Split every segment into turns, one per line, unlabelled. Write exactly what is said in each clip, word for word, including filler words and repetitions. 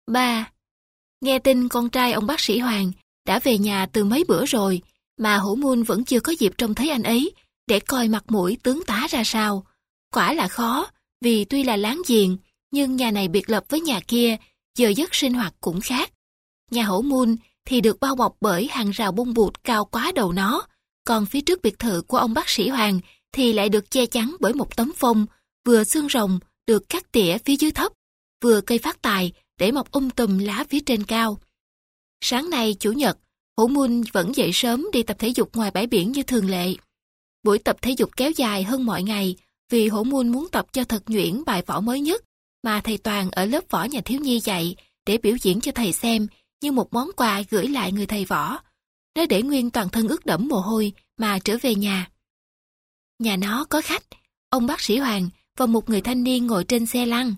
Ba. Nghe tin con trai ông bác sĩ Hoàng đã về nhà từ mấy bữa rồi, mà Hổ Mun vẫn chưa có dịp trông thấy anh ấy để coi mặt mũi tướng tá ra sao. Quả là khó, vì tuy là láng giềng, nhưng nhà này biệt lập với nhà kia, giờ giấc sinh hoạt cũng khác. Nhà Hổ Mun thì được bao bọc bởi hàng rào bông bụt cao quá đầu nó, còn phía trước biệt thự của ông bác sĩ Hoàng thì lại được che chắn bởi một tấm phông, vừa xương rồng được cắt tỉa phía dưới thấp, vừa cây phát tài để mọc um tùm lá phía trên cao. Sáng nay Chủ nhật, Hổ Mun vẫn dậy sớm đi tập thể dục ngoài bãi biển như thường lệ. Buổi tập thể dục kéo dài hơn mọi ngày vì Hổ Mun muốn tập cho thật nhuyễn bài võ mới nhất mà thầy Toàn ở lớp võ nhà thiếu nhi dạy để biểu diễn cho thầy xem như một món quà gửi lại người thầy võ. Nó để nguyên toàn thân ướt đẫm mồ hôi mà trở về nhà. Nhà nó có khách, ông bác sĩ Hoàng và một người thanh niên ngồi trên xe lăn.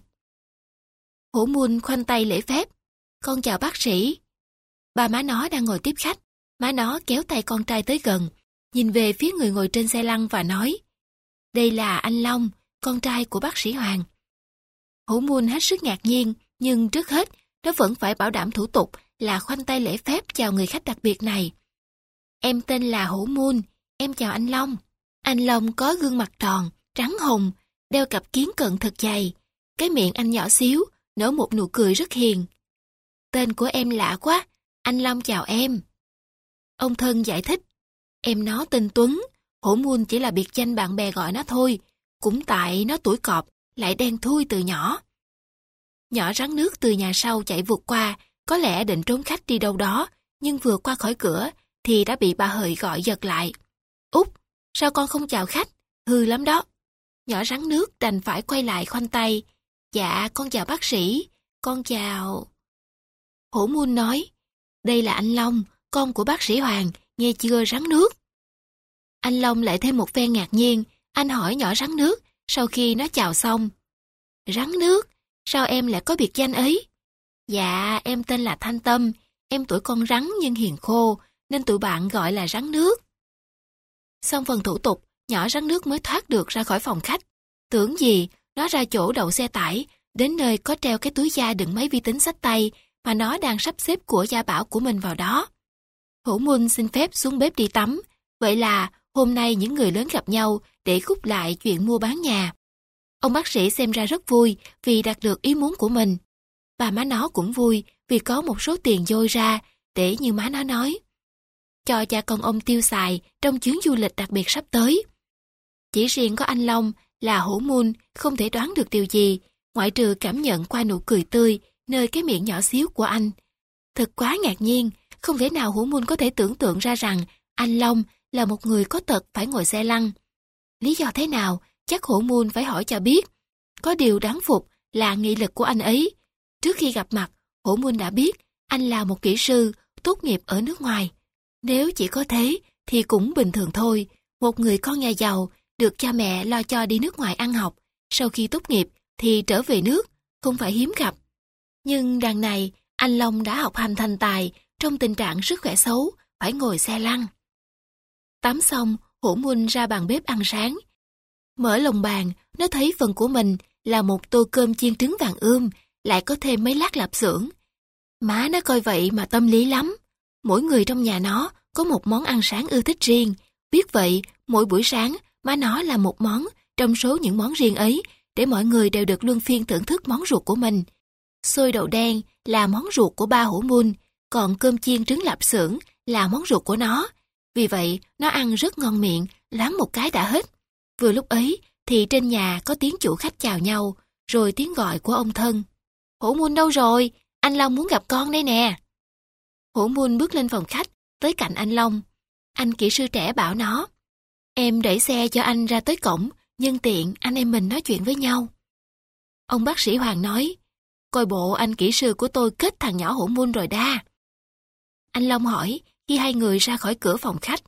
Hổ Mun khoanh tay lễ phép. Con chào bác sĩ. Ba má nó đang ngồi tiếp khách. Má nó kéo tay con trai tới gần, nhìn về phía người ngồi trên xe lăn và nói: đây là anh Long, con trai của bác sĩ Hoàng. Hổ Mun hết sức ngạc nhiên, nhưng trước hết, nó vẫn phải bảo đảm thủ tục là khoanh tay lễ phép chào người khách đặc biệt này. Em tên là Hổ Mun, em chào anh Long. Anh Long có gương mặt tròn, trắng hồng, đeo cặp kiếng cận thật dày. Cái miệng anh nhỏ xíu, nở một nụ cười rất hiền. Tên của em lạ quá, anh Long chào em. Ông Thân giải thích, em nó tên Tuấn, Hổ Mun chỉ là biệt danh bạn bè gọi nó thôi, cũng tại nó tuổi cọp, lại đen thui từ nhỏ. Nhỏ rắn nước từ nhà sau chạy vụt qua, có lẽ định trốn khách đi đâu đó, nhưng vừa qua khỏi cửa thì đã bị bà Hợi gọi giật lại. Út, sao con không chào khách? Hư lắm đó. Nhỏ rắn nước đành phải quay lại khoanh tay. Dạ, con chào bác sĩ, con chào... Hổ Mun nói, đây là anh Long, con của bác sĩ Hoàng, nghe chưa rắn nước? Anh Long lại thêm một phen ngạc nhiên, anh hỏi nhỏ rắn nước, sau khi nó chào xong. Rắn nước, sao em lại có biệt danh ấy? Dạ, em tên là Thanh Tâm, em tuổi con rắn nhưng hiền khô, nên tụi bạn gọi là rắn nước. Xong phần thủ tục, nhỏ rắn nước mới thoát được ra khỏi phòng khách. Tưởng gì, nó ra chỗ đậu xe tải, đến nơi có treo cái túi da đựng mấy vi tính xách tay, mà nó đang sắp xếp của gia bảo của mình vào đó. Hổ Mun xin phép xuống bếp đi tắm, vậy là hôm nay những người lớn gặp nhau để khúc lại chuyện mua bán nhà. Ông bác sĩ xem ra rất vui vì đạt được ý muốn của mình. Bà má nó cũng vui vì có một số tiền dôi ra để như má nó nói, cho cha con ông tiêu xài trong chuyến du lịch đặc biệt sắp tới. Chỉ riêng có anh Long là Hổ Mun không thể đoán được điều gì, ngoại trừ cảm nhận qua nụ cười tươi nơi cái miệng nhỏ xíu của anh. Thật quá ngạc nhiên, không thể nào Hổ Mun có thể tưởng tượng ra rằng anh Long là một người có tật phải ngồi xe lăn. Lý do thế nào, chắc Hổ Mun phải hỏi cho biết. Có điều đáng phục là nghị lực của anh ấy. Trước khi gặp mặt, Hổ Mun đã biết anh là một kỹ sư tốt nghiệp ở nước ngoài. Nếu chỉ có thế thì cũng bình thường thôi. Một người con nhà giàu được cha mẹ lo cho đi nước ngoài ăn học, sau khi tốt nghiệp thì trở về nước, không phải hiếm gặp. Nhưng đằng này, anh Long đã học hành thành tài trong tình trạng sức khỏe xấu, phải ngồi xe lăn. Tắm xong, Hổ Mun ra bàn bếp ăn sáng. Mở lồng bàn, nó thấy phần của mình là một tô cơm chiên trứng vàng ươm, lại có thêm mấy lát lạp xưởng. Má nó coi vậy mà tâm lý lắm. Mỗi người trong nhà nó có một món ăn sáng ưa thích riêng. Biết vậy, mỗi buổi sáng, má nó làm một món trong số những món riêng ấy để mọi người đều được luân phiên thưởng thức món ruột của mình. Xôi đậu đen là món ruột của ba Hổ Mun, còn cơm chiên trứng lạp xưởng là món ruột của nó. Vì vậy, nó ăn rất ngon miệng, loáng một cái đã hết. Vừa lúc ấy, thì trên nhà có tiếng chủ khách chào nhau, rồi tiếng gọi của ông Thân. Hổ Mun đâu rồi? Anh Long muốn gặp con đây nè. Hổ Mun bước lên phòng khách, tới cạnh anh Long. Anh kỹ sư trẻ bảo nó, em đẩy xe cho anh ra tới cổng, nhân tiện anh em mình nói chuyện với nhau. Ông bác sĩ Hoàng nói, coi bộ anh kỹ sư của tôi kết thằng nhỏ Hổ Mun rồi đa. Anh Long hỏi, khi hai người ra khỏi cửa phòng khách.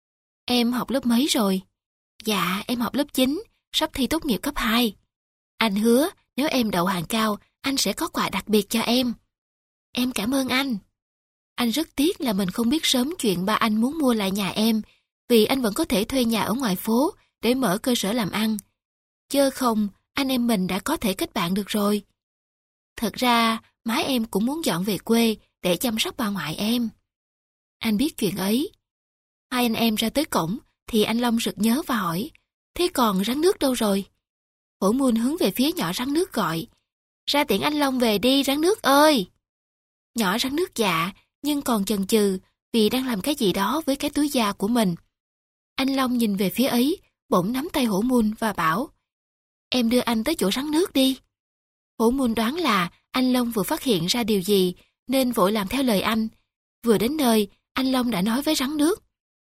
Em học lớp mấy rồi? Dạ, em học lớp chín, sắp thi tốt nghiệp cấp hai. Anh hứa, nếu em đậu hạng cao, anh sẽ có quà đặc biệt cho em. Em cảm ơn anh. Anh rất tiếc là mình không biết sớm chuyện ba anh muốn mua lại nhà em, vì anh vẫn có thể thuê nhà ở ngoài phố để mở cơ sở làm ăn. Chớ không, anh em mình đã có thể kết bạn được rồi. Thật ra, má em cũng muốn dọn về quê để chăm sóc bà ngoại em. Anh biết chuyện ấy. Hai anh em ra tới cổng thì anh Long sực nhớ và hỏi, thế còn rắn nước đâu rồi? Hổ Moon hướng về phía nhỏ rắn nước gọi, ra tiễn anh Long về đi rắn nước ơi. Nhỏ rắn nước dạ, nhưng còn chần chừ vì đang làm cái gì đó với cái túi da của mình. Anh Long nhìn về phía ấy, bỗng nắm tay Hổ Moon và bảo, em đưa anh tới chỗ rắn nước đi. Hổ Moon đoán là anh Long vừa phát hiện ra điều gì nên vội làm theo lời anh. Vừa đến nơi, anh Long đã nói với rắn nước,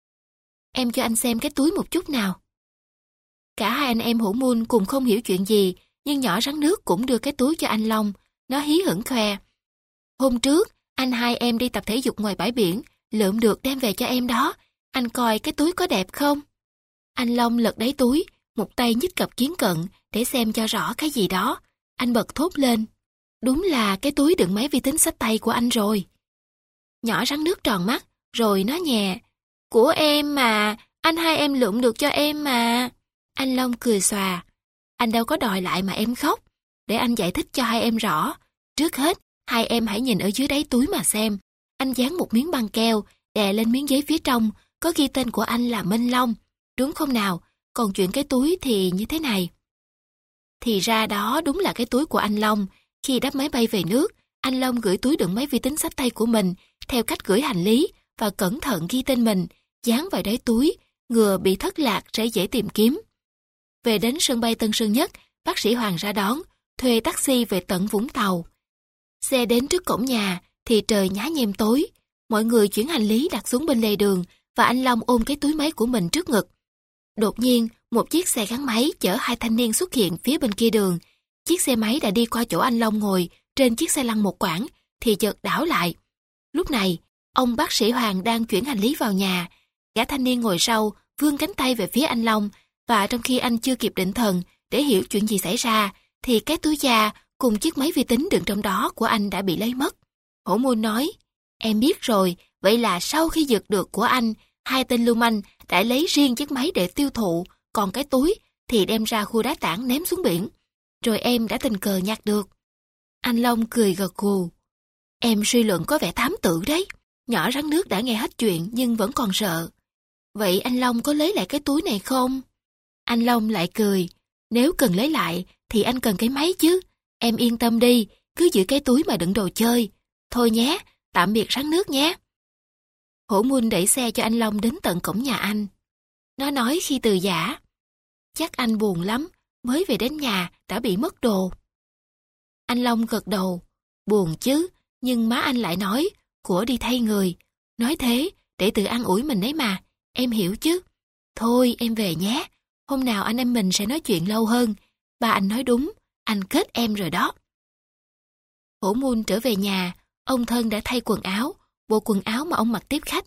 em cho anh xem cái túi một chút nào. Cả hai anh em Hổ Moon cùng không hiểu chuyện gì, nhưng nhỏ rắn nước cũng đưa cái túi cho anh Long. Nó hí hửng khoe, hôm trước anh hai em đi tập thể dục ngoài bãi biển, lượm được đem về cho em đó. Anh coi cái túi có đẹp không? Anh Long lật đáy túi, một tay nhích cặp kiến cận để xem cho rõ cái gì đó. Anh bật thốt lên, đúng là cái túi đựng máy vi tính xách tay của anh rồi. Nhỏ rắn nước tròn mắt, rồi nó nhẹ, của em mà, anh hai em lượm được cho em mà. Anh Long cười xòa, anh đâu có đòi lại mà em khóc. Để anh giải thích cho hai em rõ. Trước hết, hai em hãy nhìn ở dưới đáy túi mà xem. Anh dán một miếng băng keo, đè lên miếng giấy phía trong, có ghi tên của anh là Minh Long. Đúng không nào? Còn chuyện cái túi thì như thế này. Thì ra đó đúng là cái túi của anh Long. Khi đáp máy bay về nước, anh Long gửi túi đựng máy vi tính xách tay của mình theo cách gửi hành lý và cẩn thận ghi tên mình, dán vào đáy túi, ngừa bị thất lạc sẽ dễ tìm kiếm. Về đến sân bay Tân Sơn Nhất, bác sĩ Hoàng ra đón, thuê taxi về tận Vũng Tàu. Xe đến trước cổng nhà thì trời nhá nhem tối. Mọi người chuyển hành lý đặt xuống bên lề đường và anh Long ôm cái túi máy của mình trước ngực. Đột nhiên, một chiếc xe gắn máy chở hai thanh niên xuất hiện phía bên kia đường. Chiếc xe máy đã đi qua chỗ anh Long ngồi trên chiếc xe lăn một quãng thì chợt đảo lại. Lúc này, ông bác sĩ Hoàng đang chuyển hành lý vào nhà. Gã thanh niên ngồi sau vươn cánh tay về phía anh Long, và trong khi anh chưa kịp định thần để hiểu chuyện gì xảy ra thì cái túi da cùng chiếc máy vi tính đựng trong đó của anh đã bị lấy mất. Hổ Moon nói, em biết rồi, vậy là sau khi giật được của anh, hai tên lưu manh đã lấy riêng chiếc máy để tiêu thụ, còn cái túi thì đem ra khu đá tảng ném xuống biển. Rồi em đã tình cờ nhặt được. Anh Long cười gật gù. Em suy luận có vẻ thám tử đấy. Nhỏ rắn nước đã nghe hết chuyện nhưng vẫn còn sợ. Vậy anh Long có lấy lại cái túi này không? Anh Long lại cười. Nếu cần lấy lại thì anh cần cái máy chứ. Em yên tâm đi, cứ giữ cái túi mà đựng đồ chơi. Thôi nhé, tạm biệt rắn nước nhé. Hổ Moon đẩy xe cho anh Long đến tận cổng nhà anh. Nó nói khi từ giã, chắc anh buồn lắm, mới về đến nhà đã bị mất đồ. Anh Long gật đầu, buồn chứ, nhưng má anh lại nói, của đi thay người. Nói thế, để tự an ủi mình đấy mà, em hiểu chứ. Thôi em về nhé, hôm nào anh em mình sẽ nói chuyện lâu hơn. Ba anh nói đúng, anh kết em rồi đó. Hổ Moon trở về nhà, ông Thân đã thay quần áo, bộ quần áo mà ông mặc tiếp khách.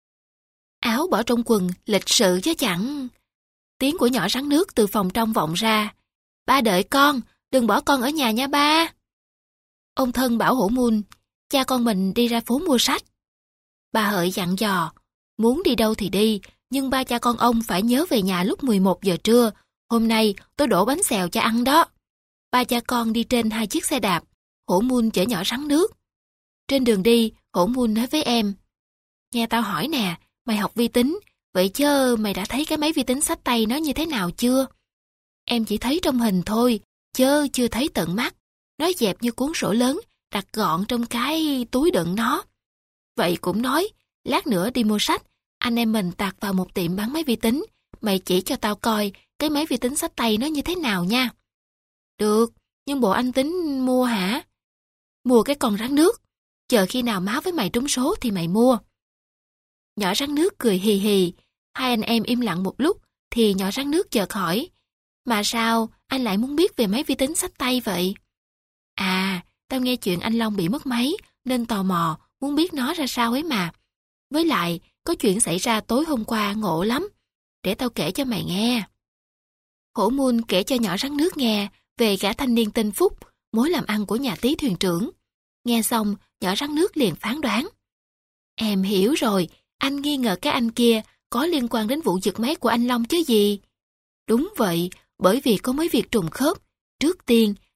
Áo bỏ trong quần, lịch sự chứ chẳng. Tiếng của nhỏ rắn nước từ phòng trong vọng ra. Ba đợi con, đừng bỏ con ở nhà nha ba. Ông Thân bảo Hổ Moon, cha con mình đi ra phố mua sách. Bà Hợi dặn dò, muốn đi đâu thì đi, nhưng ba cha con ông phải nhớ về nhà lúc mười một giờ trưa. Hôm nay tôi đổ bánh xèo cho ăn đó. Ba cha con đi trên hai chiếc xe đạp, Hổ Moon chở nhỏ rắn nước. Trên đường đi, Hổ Moon nói với em, nghe tao hỏi nè, mày học vi tính, vậy chứ mày đã thấy cái máy vi tính xách tay nó như thế nào chưa? Em chỉ thấy trong hình thôi, chứ chưa thấy tận mắt. Nó dẹp như cuốn sổ lớn, đặt gọn trong cái túi đựng nó. Vậy cũng nói, lát nữa đi mua sách, anh em mình tạt vào một tiệm bán máy vi tính, mày chỉ cho tao coi cái máy vi tính xách tay nó như thế nào nha. Được, nhưng bộ anh tính mua hả? Mua cái con rắn nước, chờ khi nào má với mày trúng số thì mày mua. Nhỏ rắn nước cười hì hì, hai anh em im lặng một lúc, thì nhỏ rắn nước chợt hỏi, mà sao anh lại muốn biết về máy vi tính xách tay vậy? À, tao nghe chuyện anh Long bị mất máy, nên tò mò, muốn biết nó ra sao ấy mà. Với lại, có chuyện xảy ra tối hôm qua ngộ lắm, để tao kể cho mày nghe. Hổ Moon kể cho nhỏ rắn nước nghe về gã thanh niên tên Phúc, mối làm ăn của nhà tí thuyền trưởng. Nghe xong, nhỏ rắn nước liền phán đoán. Em hiểu rồi, anh nghi ngờ cái anh kia có liên quan đến vụ giật máy của anh Long chứ gì. Đúng vậy, bởi vì có mấy việc trùng khớp. Trước tiên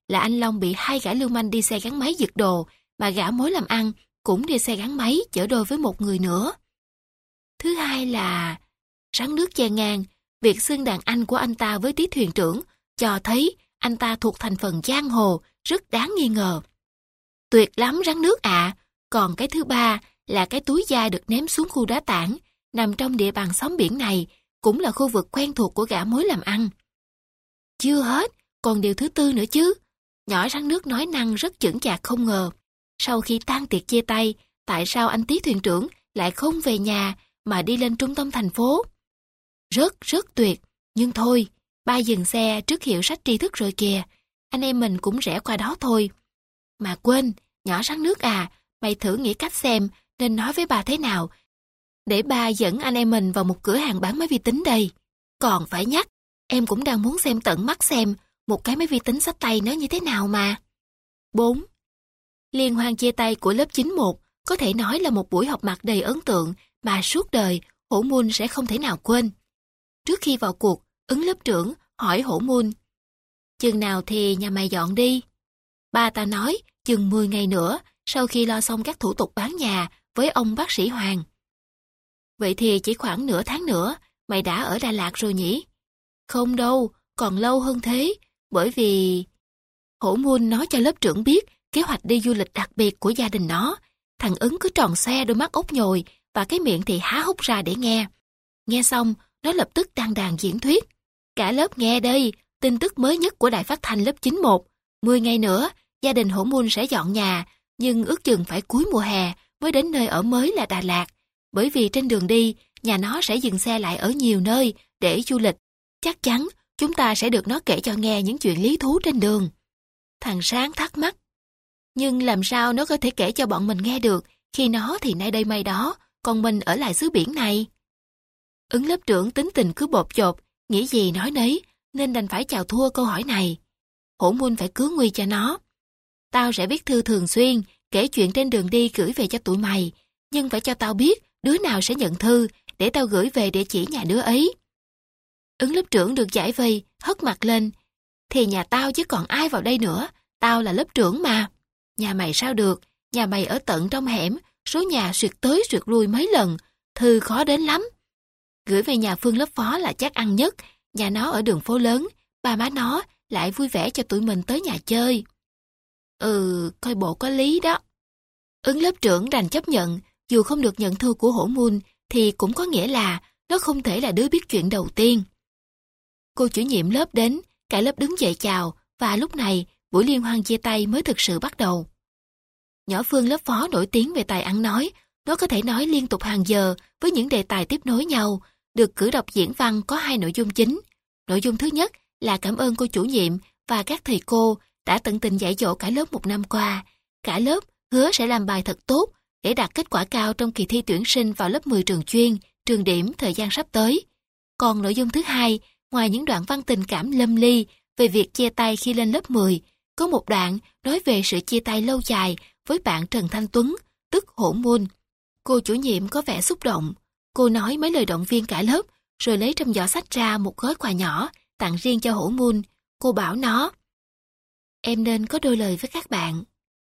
là anh Long bị hai gã lưu manh đi xe gắn máy giật đồ, mà gã mối làm ăn cũng đi xe gắn máy chở đôi với một người nữa. Thứ hai là rắn nước chen ngang, việc xưng đàn anh của anh ta với tí thuyền trưởng cho thấy anh ta thuộc thành phần giang hồ, rất đáng nghi ngờ. Tuyệt lắm rắn nước ạ. À. Còn cái thứ ba là cái túi da được ném xuống khu đá tảng, nằm trong địa bàn xóm biển này, cũng là khu vực quen thuộc của gã mối làm ăn. Chưa hết, còn điều thứ tư nữa chứ. Nhỏ rắn nước nói năng rất chững chạc không ngờ. Sau khi tan tiệc chia tay, tại sao anh tí thuyền trưởng lại không về nhà mà đi lên trung tâm thành phố? Rất rất tuyệt, nhưng thôi, ba dừng xe trước hiệu sách tri thức rồi kìa, anh em mình cũng rẽ qua đó thôi. Mà quên, nhỏ rắn nước à, mày thử nghĩ cách xem nên nói với bà thế nào, để ba dẫn anh em mình vào một cửa hàng bán máy vi tính đây. Còn phải nhắc, em cũng đang muốn xem tận mắt xem một cái máy vi tính xách tay nó như thế nào mà. bốn. Liên hoan chia tay của lớp chín một có thể nói là một buổi họp mặt đầy ấn tượng mà suốt đời Hổ Mun sẽ không thể nào quên. Trước khi vào cuộc, ứng lớp trưởng hỏi Hổ Mun: chừng nào thì nhà mày dọn đi? Ba ta nói chừng mười ngày nữa, sau khi lo xong các thủ tục bán nhà với ông bác sĩ Hoàng. Vậy thì chỉ khoảng nửa tháng nữa, mày đã ở Đà Lạt rồi nhỉ? Không đâu, còn lâu hơn thế, bởi vì... Hổ Mun nói cho lớp trưởng biết kế hoạch đi du lịch đặc biệt của gia đình nó. Thằng Ứng cứ tròn xe đôi mắt ốc nhồi và cái miệng thì há hốc ra để nghe. Nghe xong, nó lập tức đăng đàn diễn thuyết. Cả lớp nghe đây, tin tức mới nhất của đài phát thanh lớp chín một. Mười ngày nữa, gia đình Hổ Mun sẽ dọn nhà, nhưng ước chừng phải cuối mùa hè mới đến nơi ở mới là Đà Lạt. Bởi vì trên đường đi, nhà nó sẽ dừng xe lại ở nhiều nơi để du lịch. Chắc chắn chúng ta sẽ được nó kể cho nghe những chuyện lý thú trên đường. Thằng Sáng thắc mắc. Nhưng làm sao nó có thể kể cho bọn mình nghe được khi nó thì nay đây may đó, còn mình ở lại xứ biển này? Ứng lớp trưởng tính tình cứ bột chột, nghĩ gì nói nấy, nên đành phải chào thua câu hỏi này. Hổ Mun phải cứu nguy cho nó. Tao sẽ viết thư thường xuyên, kể chuyện trên đường đi gửi về cho tụi mày, nhưng phải cho tao biết đứa nào sẽ nhận thư để tao gửi về địa chỉ nhà đứa ấy. Ứng lớp trưởng được giải vây, hất mặt lên. Thì nhà tao chứ còn ai vào đây nữa, tao là lớp trưởng mà. Nhà mày sao được, nhà mày ở tận trong hẻm, số nhà suyệt tới suyệt lui mấy lần, thư khó đến lắm. Gửi về nhà Phương lớp phó là chắc ăn nhất, nhà nó ở đường phố lớn, ba má nó lại vui vẻ cho tụi mình tới nhà chơi. Ừ, coi bộ có lý đó. Ứng lớp trưởng đành chấp nhận, dù không được nhận thư của Hổ Mun thì cũng có nghĩa là nó không thể là đứa biết chuyện đầu tiên. Cô chủ nhiệm lớp đến, cả lớp đứng dậy chào, và lúc này buổi liên hoan chia tay mới thực sự bắt đầu. Nhỏ Phương lớp phó nổi tiếng về tài ăn nói, nó có thể nói liên tục hàng giờ với những đề tài tiếp nối nhau, được cử đọc diễn văn có hai nội dung chính. Nội dung thứ nhất là cảm ơn cô chủ nhiệm và các thầy cô đã tận tình dạy dỗ cả lớp một năm qua. Cả lớp hứa sẽ làm bài thật tốt để đạt kết quả cao trong kỳ thi tuyển sinh vào lớp mười trường chuyên, trường điểm thời gian sắp tới. Còn nội dung thứ hai, ngoài những đoạn văn tình cảm lâm ly về việc chia tay khi lên lớp mười, có một đoạn nói về sự chia tay lâu dài với bạn Trần Thanh Tuấn, tức Hổ Mun. Cô chủ nhiệm có vẻ xúc động. Cô nói mấy lời động viên cả lớp, rồi lấy trong giỏ xách ra một gói quà nhỏ tặng riêng cho Hổ Mun. Cô bảo nó: em nên có đôi lời với các bạn.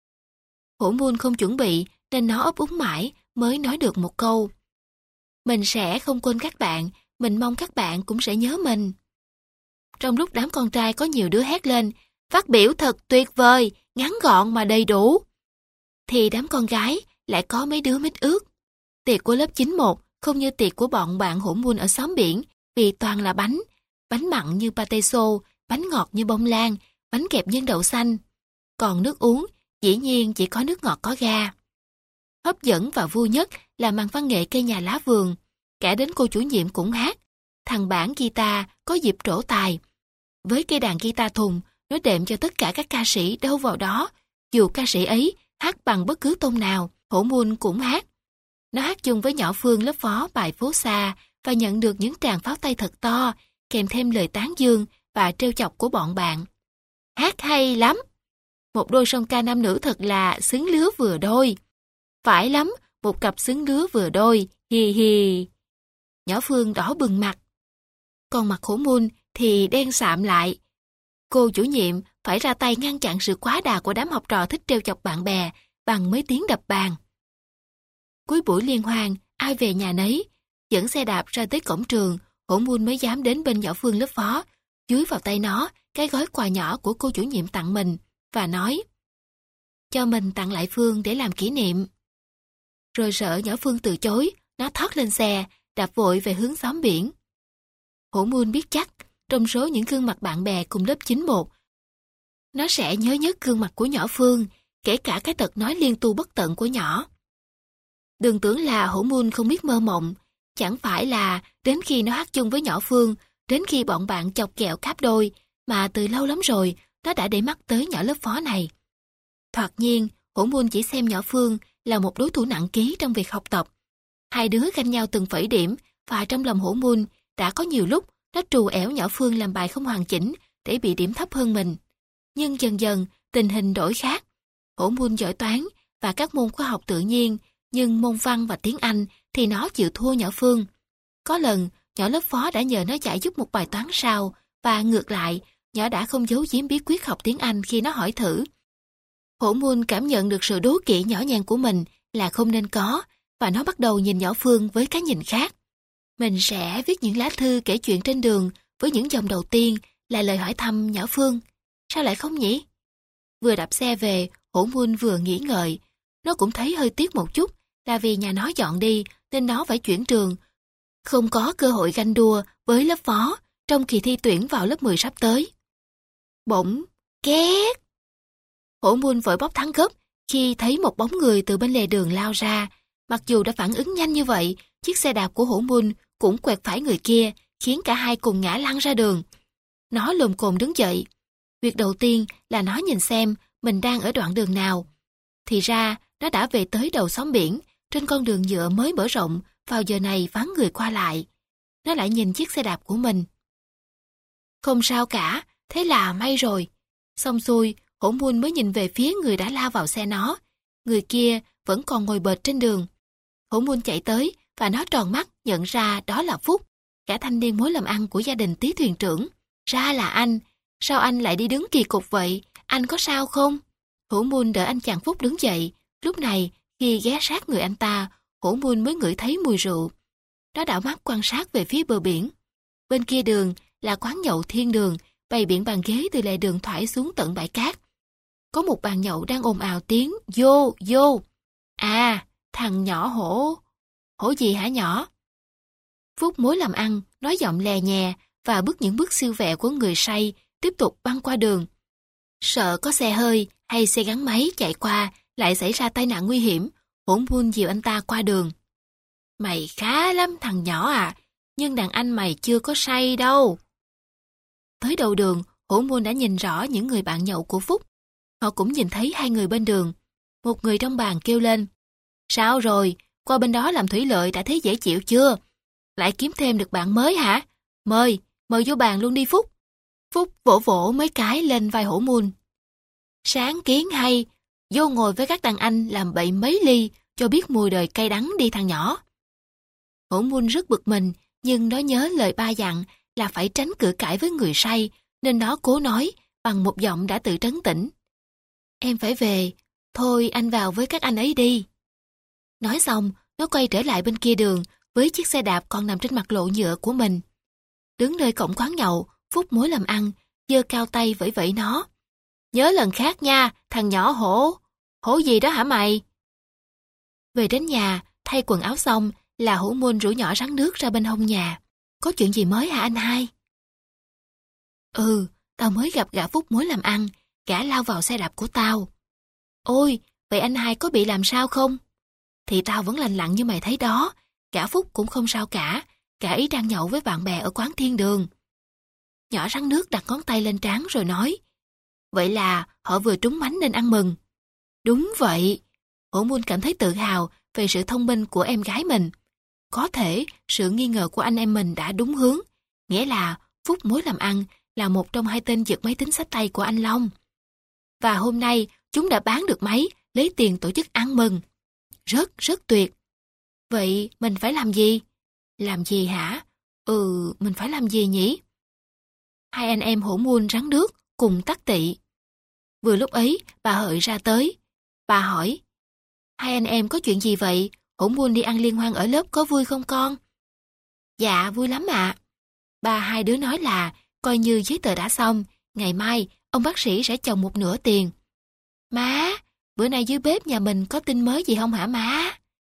Hổ Mun không chuẩn bị nên nó ấp úng mãi mới nói được một câu: mình sẽ không quên các bạn, mình mong các bạn cũng sẽ nhớ mình. Trong lúc đám con trai có nhiều đứa hét lên: phát biểu thật tuyệt vời, ngắn gọn mà đầy đủ, thì đám con gái lại có mấy đứa mít ướt. Tiệc của lớp chín một không như tiệc của bọn bạn Hổ Mun ở xóm biển, vì toàn là bánh, bánh mặn như pate xô, bánh ngọt như bông lan, bánh kẹp nhân đậu xanh. Còn nước uống, dĩ nhiên chỉ có nước ngọt có ga. Hấp dẫn và vui nhất là màn văn nghệ cây nhà lá vườn. Cả đến cô chủ nhiệm cũng hát. Thằng bản guitar có dịp trổ tài. Với cây đàn guitar thùng, nó đệm cho tất cả các ca sĩ đâu vào đó. Dù ca sĩ ấy hát bằng bất cứ tông nào, Hổ Mun cũng hát. Nó hát chung với nhỏ Phương lớp phó bài Phố Xa và nhận được những tràng pháo tay thật to, kèm thêm lời tán dương và trêu chọc của bọn bạn. Hát hay lắm! Một đôi song ca nam nữ thật là xứng lứa vừa đôi. Phải lắm, một cặp xứng lứa vừa đôi, hi hi. Nhỏ Phương đỏ bừng mặt. Còn mặt Hổ Mun thì đen sạm lại. Cô chủ nhiệm phải ra tay ngăn chặn sự quá đà của đám học trò thích trêu chọc bạn bè bằng mấy tiếng đập bàn. Cuối buổi liên hoan, ai về nhà nấy, dẫn xe đạp ra tới cổng trường, Hổ Mun mới dám đến bên nhỏ Phương lớp phó, dúi vào tay nó cái gói quà nhỏ của cô chủ nhiệm tặng mình, và nói: cho mình tặng lại Phương để làm kỷ niệm. Rồi sợ nhỏ Phương từ chối, nó thoát lên xe, đạp vội về hướng xóm biển. Hổ Mun biết chắc, trong số những gương mặt bạn bè cùng lớp chín một, nó sẽ nhớ nhất gương mặt của nhỏ Phương, kể cả cái tật nói liên tu bất tận của nhỏ. Đừng tưởng là Hổ Mun không biết mơ mộng, chẳng phải là đến khi nó hát chung với nhỏ Phương, đến khi bọn bạn chọc ghẹo cáp đôi, mà từ lâu lắm rồi nó đã để mắt tới nhỏ lớp phó này. Thoạt nhiên, Hổ Mun chỉ xem nhỏ Phương là một đối thủ nặng ký trong việc học tập. Hai đứa ganh nhau từng phẩy điểm, và trong lòng Hổ Mun đã có nhiều lúc nó trù ẻo nhỏ Phương làm bài không hoàn chỉnh để bị điểm thấp hơn mình. Nhưng dần dần, tình hình đổi khác. Hổ Mun giỏi toán và các môn khoa học tự nhiên, nhưng môn văn và tiếng Anh thì nó chịu thua nhỏ Phương. Có lần, nhỏ lớp phó đã nhờ nó giải giúp một bài toán sau, và ngược lại, nhỏ đã không giấu giếm bí quyết học tiếng Anh khi nó hỏi thử. Hổ Mun cảm nhận được sự đố kỵ nhỏ nhàn của mình là không nên có, và nó bắt đầu nhìn nhỏ Phương với cái nhìn khác. Mình sẽ viết những lá thư kể chuyện trên đường với những dòng đầu tiên là lời hỏi thăm nhỏ Phương. Sao lại không nhỉ? Vừa đạp xe về, Hổ Mun vừa nghĩ ngợi. Nó cũng thấy hơi tiếc một chút là vì nhà nó dọn đi nên nó phải chuyển trường. Không có cơ hội ganh đua với lớp phó trong kỳ thi tuyển vào lớp mười sắp tới. Bỗng, két! Hổ Mun vội bóc thắng gấp khi thấy một bóng người từ bên lề đường lao ra. Mặc dù đã phản ứng nhanh như vậy, chiếc xe đạp của Hổ Mun cũng quẹt phải người kia, khiến cả hai cùng ngã lăn ra đường. Nó lồm cồm đứng dậy. Việc đầu tiên là nó nhìn xem mình đang ở đoạn đường nào. Thì ra, nó đã về tới đầu xóm biển, trên con đường nhựa mới mở rộng, vào giờ này vắng người qua lại. Nó lại nhìn chiếc xe đạp của mình. Không sao cả, thế là may rồi. Xong xuôi, Hổ Mun mới nhìn về phía người đã lao vào xe nó. Người kia vẫn còn ngồi bệt trên đường. Hổ Mun chạy tới và nó tròn mắt nhận ra đó là Phúc, cả thanh niên mối làm ăn của gia đình tí thuyền trưởng. Ra là anh. Sao anh lại đi đứng kỳ cục vậy? Anh có sao không? Hổ Mun đợi anh chàng Phúc đứng dậy. Lúc này, khi ghé sát người anh ta, Hổ Mun mới ngửi thấy mùi rượu. Nó đảo mắt quan sát về phía bờ biển. Bên kia đường là quán nhậu Thiên Đường, bày biện bàn ghế từ lề đường thoải xuống tận bãi cát. Có một bàn nhậu đang ồn ào tiếng vô, vô. À, thằng nhỏ Hổ. Hổ gì hả nhỏ? Phúc mối làm ăn, nói giọng lè nhè và bước những bước siêu vẹo của người say, tiếp tục băng qua đường. Sợ có xe hơi hay xe gắn máy chạy qua lại xảy ra tai nạn nguy hiểm, Hổ Mun dìu anh ta qua đường. Mày khá lắm thằng nhỏ à, nhưng đàn anh mày chưa có say đâu. Tới đầu đường, Hổ Mun đã nhìn rõ những người bạn nhậu của Phúc. Họ cũng nhìn thấy hai người bên đường. Một người trong bàn kêu lên: sao rồi, qua bên đó làm thủy lợi đã thấy dễ chịu chưa? Lại kiếm thêm được bạn mới hả? Mời, mời vô bàn luôn đi Phúc. Phúc vỗ vỗ mấy cái lên vai Hổ Mun. Sáng kiến hay, vô ngồi với các đàn anh làm bậy mấy ly cho biết mùi đời cay đắng đi thằng nhỏ. Hổ Mun rất bực mình, nhưng nó nhớ lời ba dặn là phải tránh cự cãi với người say, nên nó cố nói bằng một giọng đã tự trấn tĩnh. Em phải về, thôi anh vào với các anh ấy đi. Nói xong, nó quay trở lại bên kia đường với chiếc xe đạp còn nằm trên mặt lộ nhựa của mình. Đứng nơi cổng quán nhậu, Phúc mối làm ăn, giơ cao tay vẫy vẫy nó. Nhớ lần khác nha, thằng nhỏ Hổ. Hổ gì đó hả mày? Về đến nhà, thay quần áo xong là Hổ Mun rủ nhỏ rắn nước ra bên hông nhà. Có chuyện gì mới hả anh hai? Ừ, tao mới gặp gã Phúc mối làm ăn, gã lao vào xe đạp của tao. Ôi, vậy anh hai có bị làm sao không? Thì tao vẫn lành lặn như mày thấy đó, gã Phúc cũng không sao cả, gã ấy đang nhậu với bạn bè ở quán Thiên Đường. Nhỏ rắn nước đặt ngón tay lên trán rồi nói, vậy là họ vừa trúng mánh nên ăn mừng. Đúng vậy. Hổ Mun cảm thấy tự hào về sự thông minh của em gái mình. Có thể sự nghi ngờ của anh em mình đã đúng hướng, nghĩa là Phúc mối làm ăn là một trong hai tên giật máy tính xách tay của anh Long. Và hôm nay chúng đã bán được máy, lấy tiền tổ chức ăn mừng. Rất, rất tuyệt. Vậy mình phải làm gì? Làm gì hả? Ừ, mình phải làm gì nhỉ? Hai anh em Hổ Mun rắn nước cùng tắc tị. Vừa lúc ấy, bà Hợi ra tới. Bà hỏi, hai anh em có chuyện gì vậy? Hổ Muôn đi ăn liên hoan ở lớp có vui không con? Dạ, vui lắm ạ. Ba hai đứa nói là, coi như giấy tờ đã xong, ngày mai ông bác sĩ sẽ chồng một nửa tiền. Má, bữa nay dưới bếp nhà mình có tin mới gì không hả má?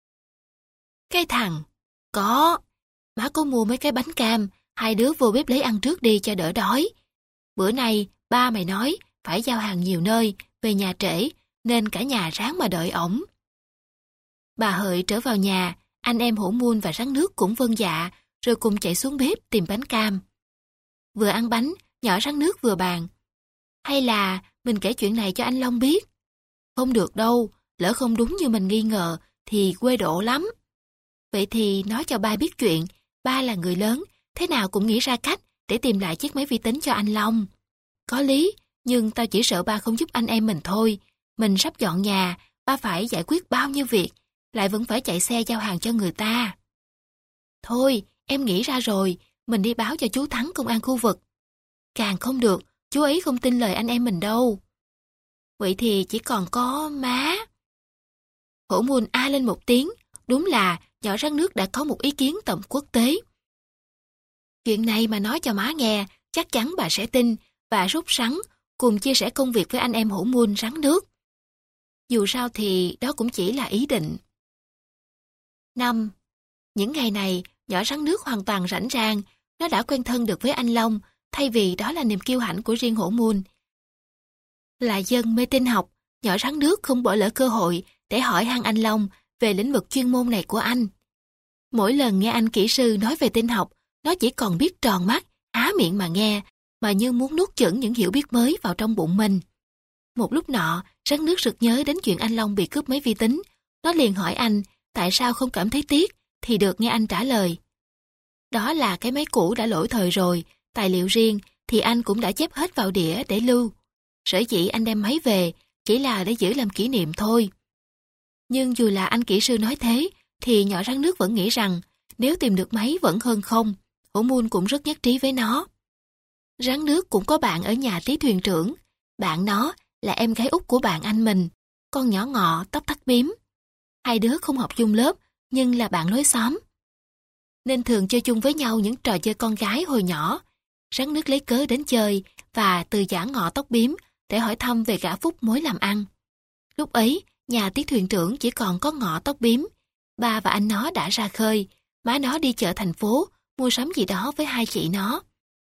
Cái thằng, có. Má có mua mấy cái bánh cam, hai đứa vô bếp lấy ăn trước đi cho đỡ đói. Bữa nay, ba mày nói, phải giao hàng nhiều nơi, về nhà trễ, nên cả nhà ráng mà đợi ổng. Bà Hợi trở vào nhà, anh em Hổ Muôn và Rắn Nước cũng vâng dạ, rồi cùng chạy xuống bếp tìm bánh cam. Vừa ăn bánh, nhỏ Rắn Nước vừa bàn. Hay là mình kể chuyện này cho anh Long biết? Không được đâu, lỡ không đúng như mình nghi ngờ, thì quê độ lắm. Vậy thì nói cho ba biết chuyện, ba là người lớn, thế nào cũng nghĩ ra cách để tìm lại chiếc máy vi tính cho anh Long. Có lý, nhưng tao chỉ sợ ba không giúp anh em mình thôi. Mình sắp dọn nhà, ba phải giải quyết bao nhiêu việc, lại vẫn phải chạy xe giao hàng cho người ta. Thôi, em nghĩ ra rồi, mình đi báo cho chú Thắng công an khu vực. Càng không được, chú ấy không tin lời anh em mình đâu. Vậy thì chỉ còn có má. Hổ Muôn a lên một tiếng, đúng là nhỏ Rắn Nước đã có một ý kiến tầm quốc tế. Chuyện này mà nói cho má nghe, chắc chắn bà sẽ tin và rút sắn, cùng chia sẻ công việc với anh em Hổ Muôn Rắn Nước. Dù sao thì đó cũng chỉ là ý định. Năm. Những ngày này, nhỏ Rắn Nước hoàn toàn rảnh rang, nó đã quen thân được với anh Long, thay vì đó là niềm kiêu hãnh của riêng Hổ Muôn. Là dân mê tin học, nhỏ Rắn Nước không bỏ lỡ cơ hội để hỏi han anh Long về lĩnh vực chuyên môn này của anh. Mỗi lần nghe anh kỹ sư nói về tin học, nó chỉ còn biết tròn mắt, há miệng mà nghe, mà như muốn nuốt chửng những hiểu biết mới vào trong bụng mình. Một lúc nọ, Rắn Nước sực nhớ đến chuyện anh Long bị cướp máy vi tính. Nó liền hỏi anh tại sao không cảm thấy tiếc, thì được nghe anh trả lời. Đó là cái máy cũ đã lỗi thời rồi, tài liệu riêng thì anh cũng đã chép hết vào đĩa để lưu. Sở dĩ anh đem máy về chỉ là để giữ làm kỷ niệm thôi. Nhưng dù là anh kỹ sư nói thế, thì nhỏ Rắn Nước vẫn nghĩ rằng nếu tìm được máy vẫn hơn không. Hổ Muôn cũng rất nhất trí với nó. Rắn Nước cũng có bạn ở nhà Tí thuyền trưởng. Bạn nó là em gái út của bạn anh mình, con nhỏ ngọ tóc thắt bím. Hai đứa không học chung lớp, nhưng là bạn lối xóm, nên thường chơi chung với nhau những trò chơi con gái hồi nhỏ. Rắn Nước lấy cớ đến chơi và từ giả ngọ tóc bím để hỏi thăm về gã Phúc mối làm ăn. Lúc ấy, nhà Tí thuyền trưởng chỉ còn có Ngọ tóc bím. Ba và anh nó đã ra khơi, má nó đi chợ thành phố mua sắm gì đó với hai chị nó.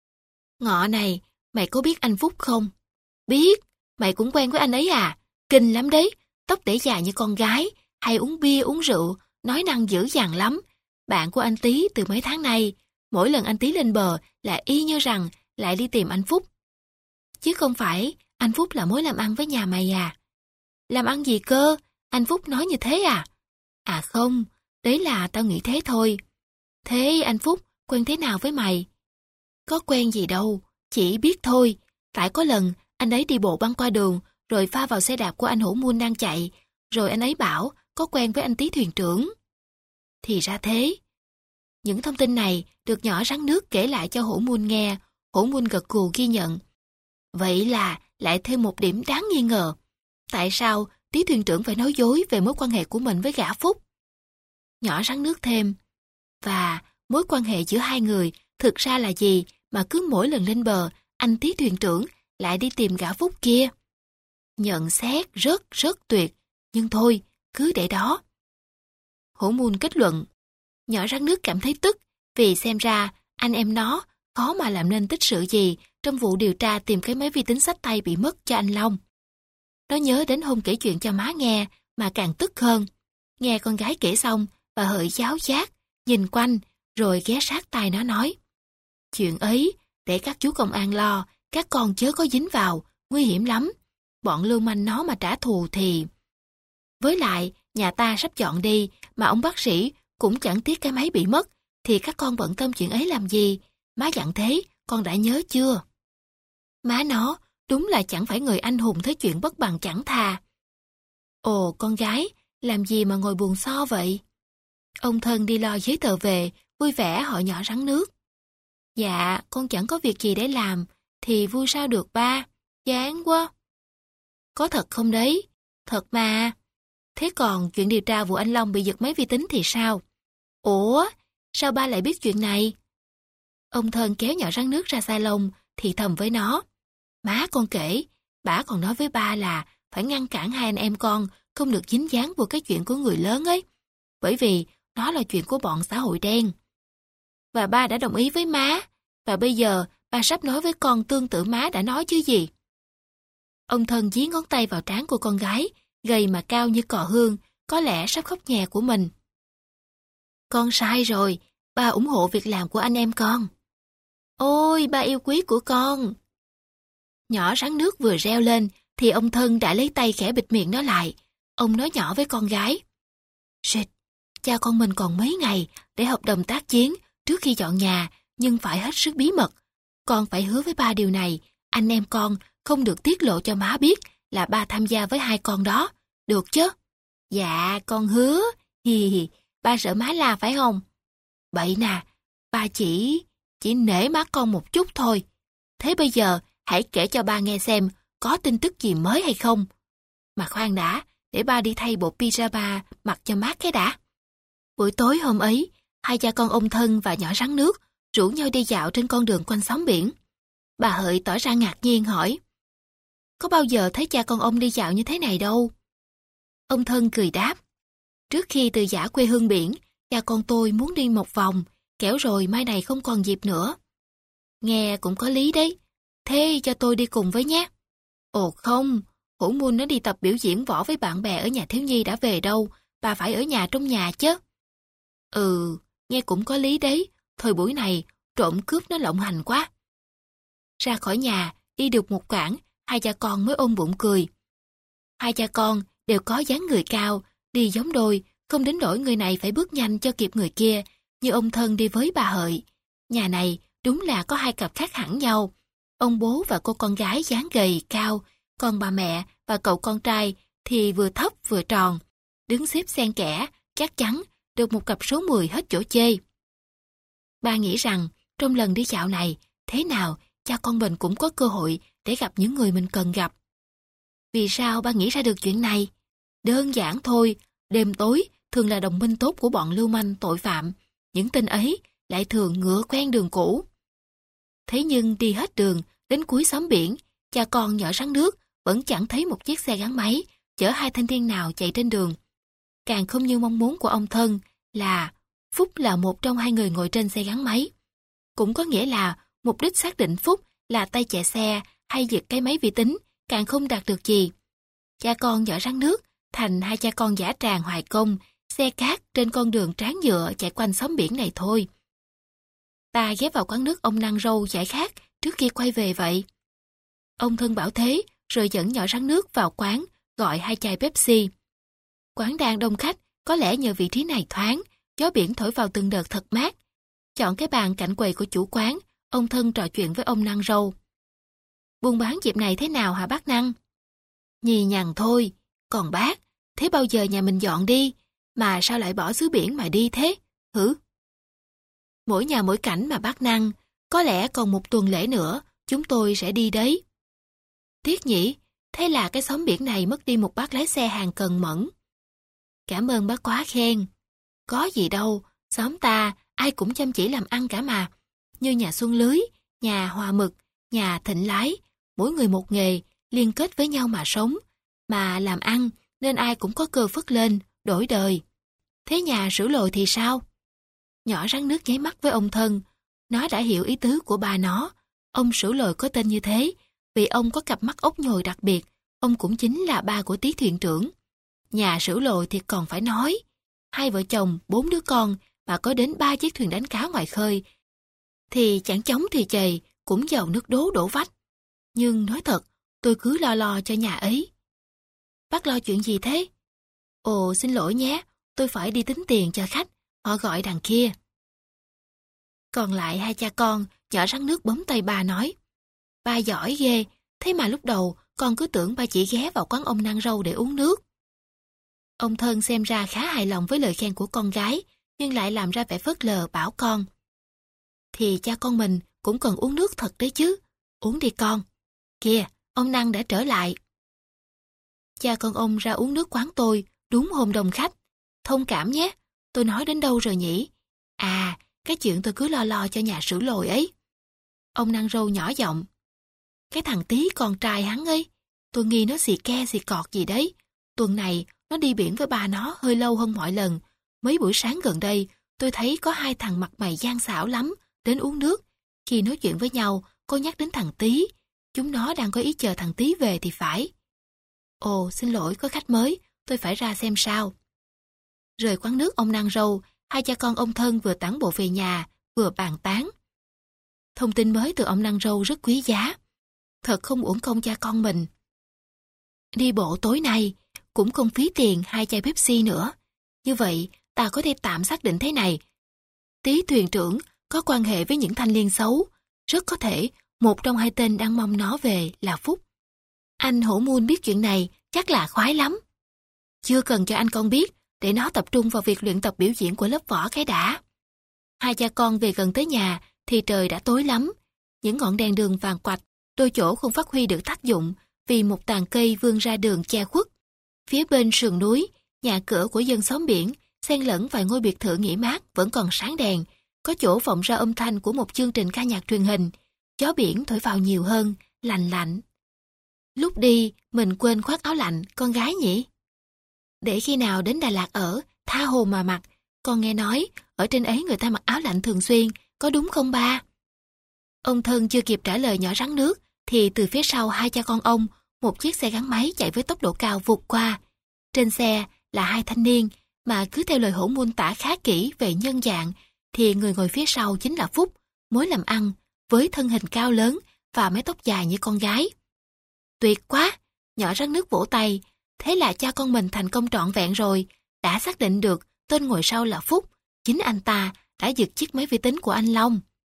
Ngọ này, mày có biết anh Phúc không? Biết, mày cũng quen với anh ấy à? Kinh lắm đấy, tóc để dài như con gái, hay uống bia uống rượu, nói năng dữ dằn lắm. Bạn của anh Tí từ mấy tháng nay, mỗi lần anh Tí lên bờ là y như rằng lại đi tìm anh Phúc. Chứ không phải anh Phúc là mối làm ăn với nhà mày à? Làm ăn gì cơ? Anh Phúc nói như thế à? À không, đấy là tao nghĩ thế thôi. Thế anh Phúc quen thế nào với mày? Có quen gì đâu, chỉ biết thôi. Tại có lần anh ấy đi bộ băng qua đường rồi pha vào xe đạp của anh Hổ Muôn đang chạy, rồi anh ấy bảo có quen với anh Tí thuyền trưởng. Thì ra thế. Những thông tin này được nhỏ Rắn Nước kể lại cho Hổ Muôn nghe. Hổ Muôn gật gù ghi nhận. Vậy là lại thêm một điểm đáng nghi ngờ. Tại sao Tí thuyền trưởng phải nói dối về mối quan hệ của mình với gã Phúc? Nhỏ Rắn Nước thêm. Và mối quan hệ giữa hai người thực ra là gì mà cứ mỗi lần lên bờ, anh Tí thuyền trưởng lại đi tìm gã Phúc kia? Nhận xét rất rất tuyệt, nhưng thôi, cứ để đó. Hổ Muôn kết luận. Nhỏ Rắn Nước cảm thấy tức vì xem ra anh em nó khó mà làm nên tích sự gì trong vụ điều tra tìm cái máy vi tính xách tay bị mất cho anh Long. Nó nhớ đến hôm kể chuyện cho má nghe mà càng tức hơn. Nghe con gái kể xong, bà Hợi giáo giác, nhìn quanh rồi ghé sát tai nó nói. Chuyện ấy, để các chú công an lo, các con chớ có dính vào, nguy hiểm lắm. Bọn lưu manh nó mà trả thù thì... Với lại, nhà ta sắp dọn đi, mà ông bác sĩ cũng chẳng tiếc cái máy bị mất, thì các con bận tâm chuyện ấy làm gì? Má dặn thế, con đã nhớ chưa? Má nó, đúng là chẳng phải người anh hùng thấy chuyện bất bằng chẳng thà. Ồ, con gái, làm gì mà ngồi buồn so vậy? Ông thân đi lo giấy tờ về, vui vẻ hỏi nhỏ Rắn Nước. Dạ, con chẳng có việc gì để làm, thì vui sao được ba, chán quá. Có thật không đấy? Thật mà. Thế còn chuyện điều tra vụ anh Long bị giật máy vi tính thì sao? Ủa, sao ba lại biết chuyện này? Ông Thân kéo nhỏ rắn nước ra salon thì thầm với nó. Má con kể, bả còn nói với ba là phải ngăn cản hai anh em con không được dính dáng vào cái chuyện của người lớn ấy. Bởi vì nó là chuyện của bọn xã hội đen. Và ba đã đồng ý với má. Và bây giờ ba sắp nói với con tương tự má đã nói chứ gì. Ông Thân dí ngón tay vào trán của con gái, gầy mà cao như cò hương, có lẽ sắp khóc nhè của mình. Con sai rồi, ba ủng hộ việc làm của anh em con. Ôi, ba yêu quý của con. Nhỏ rắn nước vừa reo lên, thì ông Thân đã lấy tay khẽ bịt miệng nó lại. Ông nói nhỏ với con gái. Shit, cha con mình còn mấy ngày để hợp đồng tác chiến trước khi dọn nhà, nhưng phải hết sức bí mật. Con phải hứa với ba điều này, anh em con không được tiết lộ cho má biết là ba tham gia với hai con đó, được chứ? Dạ, con hứa. Hi hi, ba sợ má la phải không? Bậy nè, ba chỉ, chỉ nể má con một chút thôi. Thế bây giờ, hãy kể cho ba nghe xem có tin tức gì mới hay không. Mà khoan đã, để ba đi thay bộ pyjama mặc cho mát cái đã. Buổi tối hôm ấy, hai cha con ông Thân và nhỏ rắn nước rủ nhau đi dạo trên con đường quanh xóm biển. Bà Hợi tỏ ra ngạc nhiên hỏi. Có bao giờ thấy cha con ông đi dạo như thế này đâu? Ông Thân cười đáp. Trước khi từ giã quê hương biển, cha con tôi muốn đi một vòng, kẻo rồi mai này không còn dịp nữa. Nghe cũng có lý đấy. Thế cho tôi đi cùng với nhé. Ồ không, Hữu Mun nó đi tập biểu diễn võ với bạn bè ở nhà thiếu nhi đã về đâu, bà phải ở nhà trong nhà chứ. Ừ, nghe cũng có lý đấy, thời buổi này trộm cướp nó lộng hành quá. Ra khỏi nhà, đi được một quãng, hai cha con mới ôm bụng cười. Hai cha con đều có dáng người cao, đi giống đôi, không đến nỗi người này phải bước nhanh cho kịp người kia, như ông Thân đi với bà Hợi. Nhà này đúng là có hai cặp khác hẳn nhau. Ông bố và cô con gái dáng gầy, cao, còn bà mẹ và cậu con trai thì vừa thấp vừa tròn, đứng xếp xen kẽ, chắc chắn được một cặp số mười hết chỗ chê. Ba nghĩ rằng trong lần đi dạo này, thế nào cha con mình cũng có cơ hội để gặp những người mình cần gặp. Vì sao ba nghĩ ra được chuyện này? Đơn giản thôi, đêm tối thường là đồng minh tốt của bọn lưu manh tội phạm, những tên ấy lại thường ngựa quen đường cũ. Thế nhưng đi hết đường, đến cuối xóm biển, cha con nhỏ rắn nước vẫn chẳng thấy một chiếc xe gắn máy chở hai thanh niên nào chạy trên đường. Càng không như mong muốn của ông Thân là Phúc là một trong hai người ngồi trên xe gắn máy. Cũng có nghĩa là mục đích xác định Phúc là tay chạy xe hay giật cái máy vi tính càng không đạt được gì. Cha con nhỏ rắn nước thành hai cha con dã tràng hoài công, xe cát trên con đường tráng nhựa chạy quanh xóm biển này thôi. Ta ghé vào quán nước ông Năng Râu giải khát trước khi quay về vậy. Ông Thân bảo thế, rồi dẫn nhỏ rắn nước vào quán, gọi hai chai Pepsi. Quán đang đông khách, có lẽ nhờ vị trí này thoáng, gió biển thổi vào từng đợt thật mát. Chọn cái bàn cạnh quầy của chủ quán, ông Thân trò chuyện với ông Năng Râu. Buôn bán dịp này thế nào hả bác Năng? Nhì nhằng thôi, còn bác, thế bao giờ nhà mình dọn đi, mà sao lại bỏ xứ biển mà đi thế, hử? Mỗi nhà mỗi cảnh mà bác Năng, có lẽ còn một tuần lễ nữa, chúng tôi sẽ đi đấy. Tiếc nhỉ, thế là cái xóm biển này mất đi một bác lái xe hàng cần mẫn. Cảm ơn bác quá khen. Có gì đâu, xóm ta ai cũng chăm chỉ làm ăn cả mà. Như nhà Xuân Lưới, nhà Hòa Mực, nhà Thịnh Lái, mỗi người một nghề, liên kết với nhau mà sống. Mà làm ăn nên ai cũng có cơ phất lên, đổi đời. Thế nhà Sửu Lồi thì sao? Nhỏ rắn nước nháy mắt với ông Thân. Nó đã hiểu ý tứ của bà nó. Ông Sửu Lồi có tên như thế vì ông có cặp mắt ốc nhồi đặc biệt. Ông cũng chính là ba của Tí thuyền trưởng. Nhà Sửu Lồi thì còn phải nói. Hai vợ chồng, bốn đứa con mà có đến ba chiếc thuyền đánh cá ngoài khơi thì chẳng chống thì chày cũng giàu nước đố đổ vách. Nhưng nói thật, tôi cứ lo lo cho nhà ấy. Bác lo chuyện gì thế? Ồ, xin lỗi nhé, tôi phải đi tính tiền cho khách, họ gọi đằng kia. Còn lại hai cha con, nhỏ rắn nước bấm tay ba nói. Ba giỏi ghê, thế mà lúc đầu con cứ tưởng ba chỉ ghé vào quán ông Năng Râu để uống nước. Ông Thân xem ra khá hài lòng với lời khen của con gái, nhưng lại làm ra vẻ phớt lờ bảo con. Thì cha con mình cũng cần uống nước thật đấy chứ. Uống đi con. Kìa, ông Năng đã trở lại. cha con ông ra uống nước quán tôi, đúng hôm đông khách. Thông cảm nhé, tôi nói đến đâu rồi nhỉ? À, cái chuyện tôi cứ lo lo cho nhà sửa lồi ấy. Ông Năng Râu nhỏ giọng. Cái thằng Tí con trai hắn ấy, tôi nghi nó xì ke xì cọt gì đấy. Tuần này, nó đi biển với bà nó hơi lâu hơn mọi lần. Mấy buổi sáng gần đây, tôi thấy có hai thằng mặt mày gian xảo lắm, đến uống nước. Khi nói chuyện với nhau, cô nhắc đến thằng Tí. Chúng nó đang có ý chờ thằng Tí về thì phải. Ồ, xin lỗi, có khách mới, tôi phải ra xem sao. Rời quán nước ông Năng Râu, hai cha con ông Thân vừa tản bộ về nhà, vừa bàn tán. Thông tin mới từ ông Năng Râu rất quý giá. Thật không uổng công cha con mình. Đi bộ tối nay, cũng không phí tiền hai chai Pepsi nữa. Như vậy, ta có thể tạm xác định thế này. Tí thuyền trưởng có quan hệ với những thanh niên xấu. Rất có thể một trong hai tên đang mong nó về là Phúc. Anh Hổ Mun biết chuyện này chắc là khoái lắm. Chưa cần cho anh con biết, để nó tập trung vào việc luyện tập biểu diễn của lớp võ cái đã. Hai cha con về gần tới nhà thì trời đã tối lắm. Những ngọn đèn đường vàng quạch, đôi chỗ không phát huy được tác dụng vì một tàn cây vươn ra đường che khuất. Phía bên sườn núi, nhà cửa của dân xóm biển, xen lẫn vài ngôi biệt thự nghỉ mát vẫn còn sáng đèn, có chỗ vọng ra âm thanh của một chương trình ca nhạc truyền hình. Gió biển thổi vào nhiều hơn, lành lạnh. Lúc đi, mình quên khoác áo lạnh, con gái nhỉ? Để khi nào đến Đà Lạt ở, tha hồ mà mặc. Con nghe nói, ở trên ấy người ta mặc áo lạnh thường xuyên, có đúng không ba? Ông Thân chưa kịp trả lời nhỏ rắn nước, thì từ phía sau hai cha con ông, một chiếc xe gắn máy chạy với tốc độ cao vụt qua. Trên xe là hai thanh niên, mà cứ theo lời Hổ Mun tả khá kỹ về nhân dạng, thì người ngồi phía sau chính là Phúc, mối làm ăn, với thân hình cao lớn và mái tóc dài như con gái. Tuyệt quá! Nhỏ rắn nước vỗ tay. Thế là cha con mình thành công trọn vẹn rồi, đã xác định được tên ngồi sau là Phúc. Chính anh ta đã giật chiếc máy vi tính của anh Long.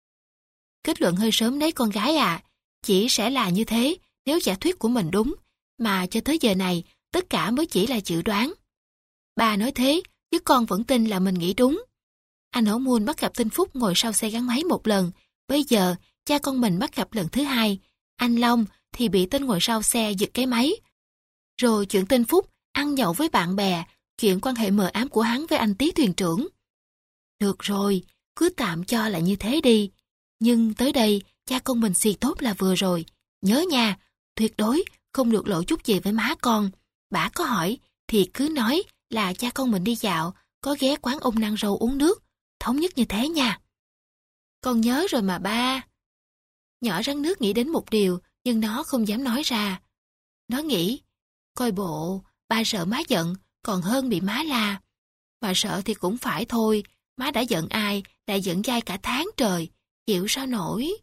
Kết luận hơi sớm đấy con gái à, chỉ sẽ là như thế nếu giả thuyết của mình đúng, mà cho tới giờ này tất cả mới chỉ là dự đoán. Bà nói thế, chứ con vẫn tin là mình nghĩ đúng. Anh Hổ Mun bắt gặp tên Phúc ngồi sau xe gắn máy một lần, bây giờ cha con mình bắt gặp lần thứ hai. Anh Long thì bị tên ngồi sau xe giật cái máy. Rồi chuyện tên Phúc ăn nhậu với bạn bè, chuyện quan hệ mờ ám của hắn với anh Tí thuyền trưởng. Được rồi, cứ tạm cho là như thế đi. Nhưng tới đây, cha con mình xì tốt là vừa rồi. Nhớ nha, tuyệt đối không được lộ chút gì với má con. Bả có hỏi thì cứ nói là cha con mình đi dạo, có ghé quán ông Năng Râu uống nước. Thống nhất như thế nha. Con nhớ rồi mà ba. Nhỏ rắn nước nghĩ đến một điều, nhưng nó không dám nói ra. Nó nghĩ, coi bộ, ba sợ má giận, còn hơn bị má la. Mà sợ thì cũng phải thôi, má đã giận ai, lại giận dai cả tháng trời, chịu sao nổi.